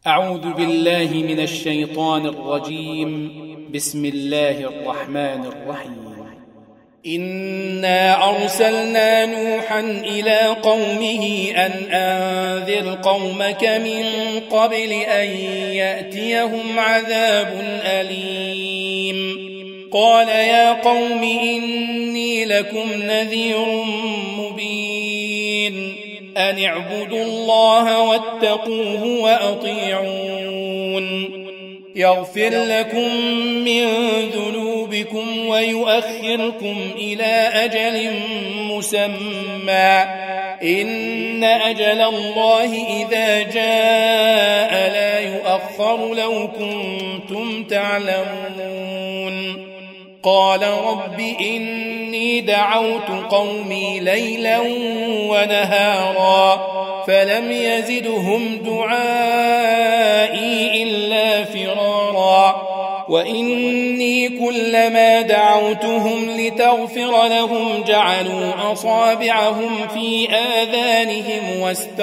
أعوذ بالله من الشيطان الرجيم. بسم الله الرحمن الرحيم. إنا أرسلنا نوحا إلى قومه أن أنذر قومك من قبل أن يأتيهم عذاب أليم. قال يا قوم إني لكم نذير مبين أن اعبدوا الله واتقوه وأطيعون يغفر لكم من ذنوبكم ويؤخركم إلى أجل مسمى إن أجل الله إذا جاء لا يؤخر لو كنتم تعلمون. قال رب إني دعوت قومي ليلا ونهارا فلم يزدهم دعائي إلا فرارا وإني كلما دعوتهم لتغفر لهم جعلوا أصابعهم في آذانهم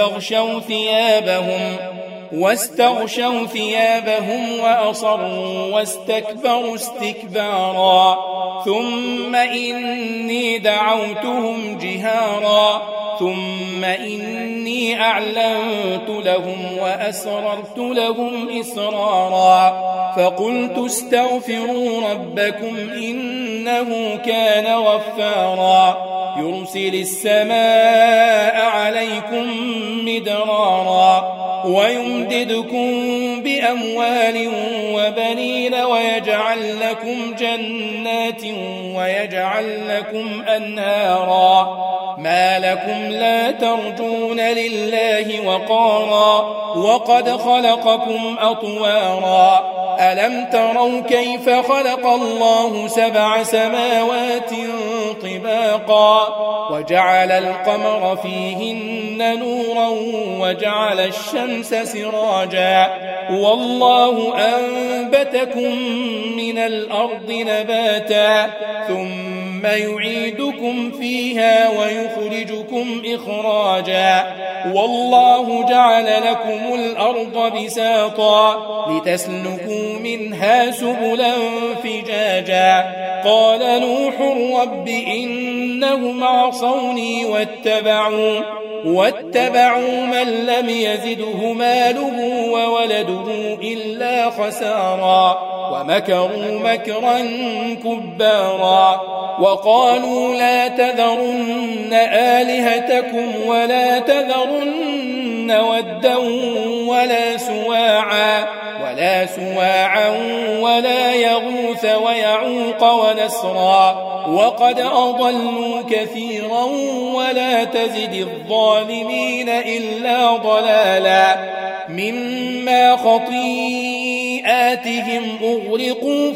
واستغشوا ثيابهم وأصروا واستكبروا استكبارا ثم إني دعوتهم جهارا ثم إني أعلنت لهم وأسررت لهم إسرارا فقلت استغفروا ربكم إنه كان غفارا يرسل السماء عليكم مدرارا ويمددكم بأموال وبنين ويجعل لكم جنات ويجعل لكم أنهارا ما لكم لا ترجون لله وقارا وقد خلقكم أطوارا ألم تروا كيف خلق الله 7 سماوات طباقا وجعل القمر فيهن نورا وجعل الشمس سراجا والله أنبتكم من الأرض نباتا ثم يعيدكم فيها ويخرجكم إخراجا والله جعل لكم الأرض بساطا لتسلكوا منها سبلا فجاجا قال نوح رب إنهم عصوني واتبعوا من لم يزده ماله وولده إلا خسارا ومكروا مكرا كبارا وقالوا لا تذرن آلهتكم ولا تذرن ودا ولا سواعا ولا يغوث ويعوق ونسرا وقد أضلوا كثيرا ولا تزد الظالمين إلا ضلالا مما خطيئاتهم أغرقوا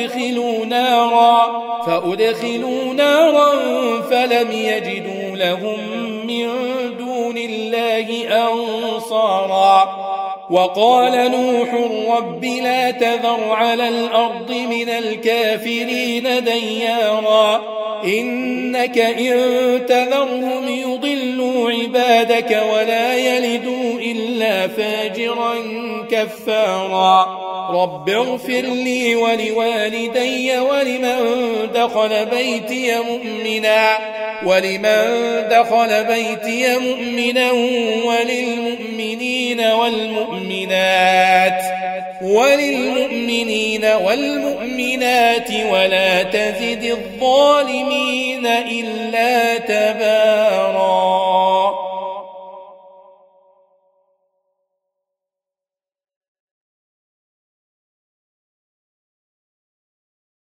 فأدخلوا نارا فلم يجدوا لهم من دون الله أنصارا وقال نوح رب لا تذر على الأرض من الكافرين ديارا إنك إن تذرهم يضلوا عبادك ولا يلدوا إلا فاجرا كفارا رب اغفر لي ولوالدي ولمن دخل بيتي مؤمنا وللمؤمنين والمؤمنات ولا تزد الظالمين إلا تبارا.